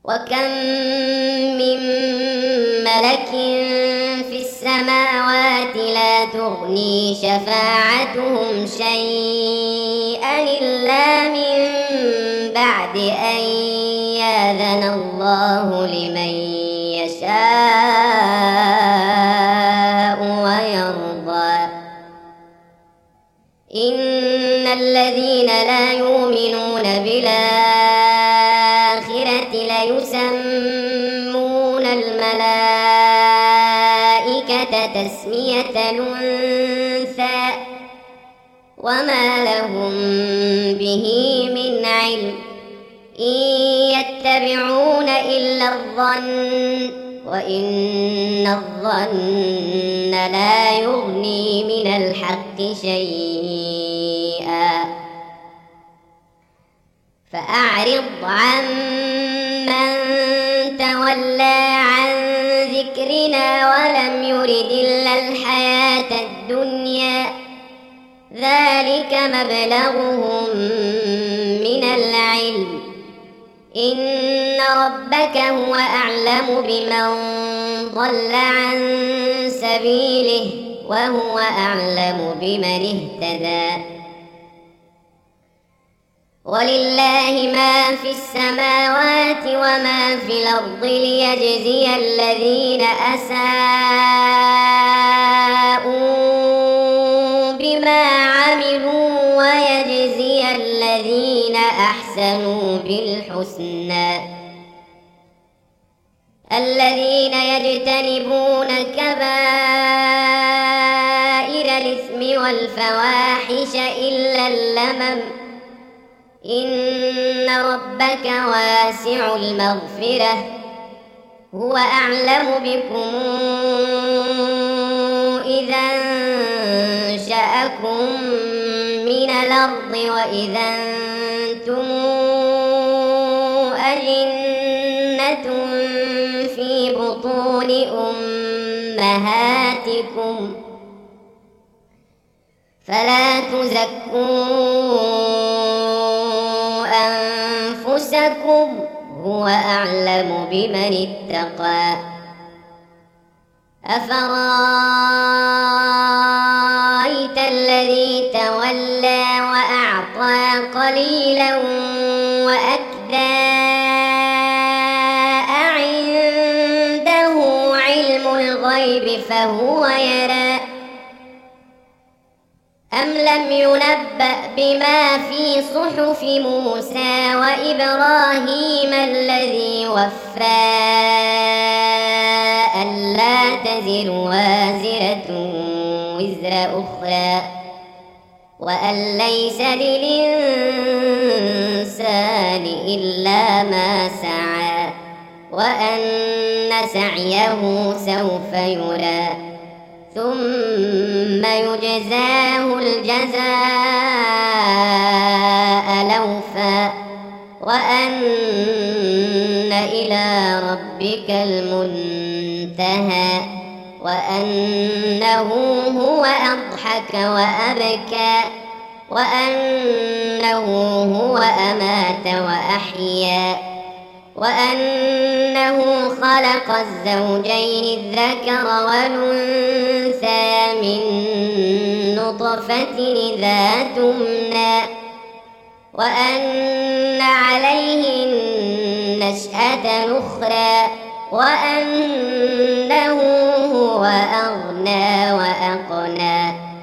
وكم من ملك في السماوات لا تغني شفاعتهم شيئا إلا من بعد أن يأذن الله لمن يشاء ويرضى. إن الذين لا يؤمنون بالآخرة ليسمون الملائكة تسمية الأنثى وما لهم به من علم إن يتبعون إلا الظن وإن الظن لا يغني من الحق شيئا. فأعرض عن من تولى عن ذكرنا ولم يرد إلا الحياة الدنيا ذلك مبلغهم من العلم إن ربك هو أعلم بمن ضل عن سبيله وهو أعلم بمن اهتدى. ولله ما في السماوات وما في الأرض ليجزي الذين أساءوا بما عملوا ويجزي الذين أحسنوا بالحسنى. الذين يجتنبون كبائر الإثم والفواحش إلا اللمم إن ربك واسع المغفرة هو أعلم بكم إذا أنشأكم من الأرض وإذا أنتم أجنة في بطون أمهاتكم فلا تزكوا أنفسكم هو أعلم بمن اتقى. أفرأيت الذي تولى وأعطى قليلا وأكدى أعنده علم الغيب فهو يرى أم لم ينبأ بما في صحف موسى وإبراهيم الذي وفى ألا تزر وازرة وزر أخرى وأن ليس للإنسان إلا ما سعى وأن سعيه سوف يرى ثم يجزاه الجزاء الأوفى وأن إلى ربك المنتهى وأنه هو أضحك وأبكى وأنه هو أمات وأحيا وأنه خلق الزوجين الذكر والأنثى من نطفة إذا تمنى وأن عليه النشأة الأخرى وأنه هو أغنى وأقنى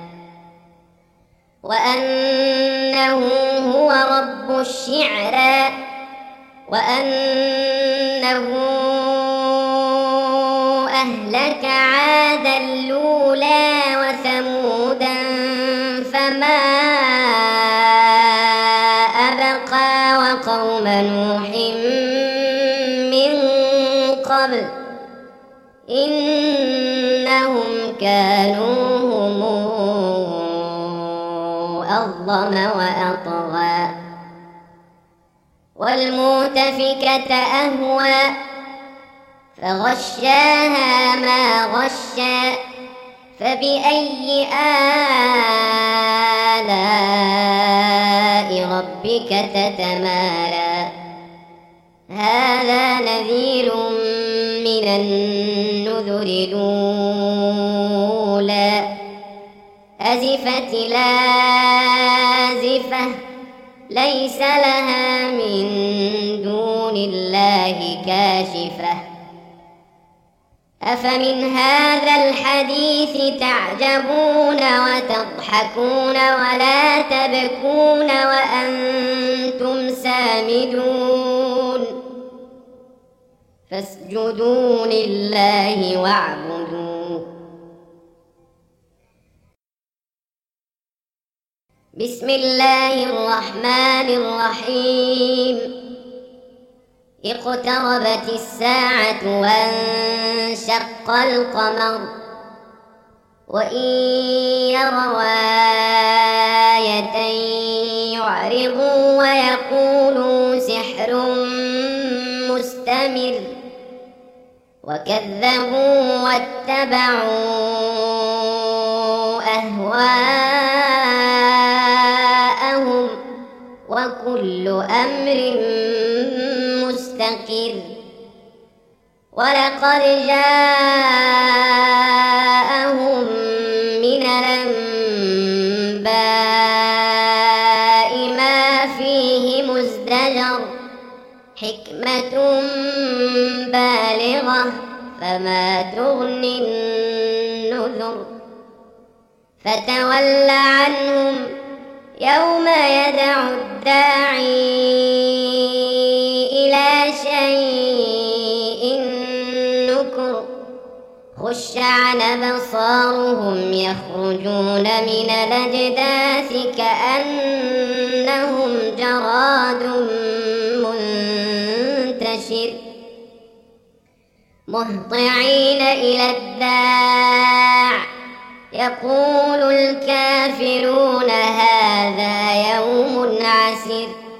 وأنه هو رب الشعرى وأنه أهلك عادا الأولى وثمودا فما أبقى وقوم نوح من قبل إنهم كانوا هم أظلم وأطغى. والمؤتفكة أهوى فغشاها ما غشى فبأي آلاء ربك تتمارى هذا نذير من النذر الأولى أزفت الآزفة ليس لها من دون الله كاشفة أفمن هذا الحديث تعجبون وتضحكون ولا تبكون وأنتم سامدون فاسجدوا لله واعبدوا بسم الله الرحمن الرحيم اقتربت الساعة وانشق القمر وإن يروا آية يعرضوا ويقولوا سحر مستمر وكذبوا واتبعوا أهواءهم وكل أمر مستقر ولقد جاءهم من الأنباء ما فيه مزدجر حكمة بالغة فما تغني النذر فتول عنهم يوم يدعو الداعي إلى شيء نكر خش عن أبصارهم يخرجون من الأجداث كأنهم جراد منتشر مهطعين إلى الداع يقول الكافرون هذا يوم عسر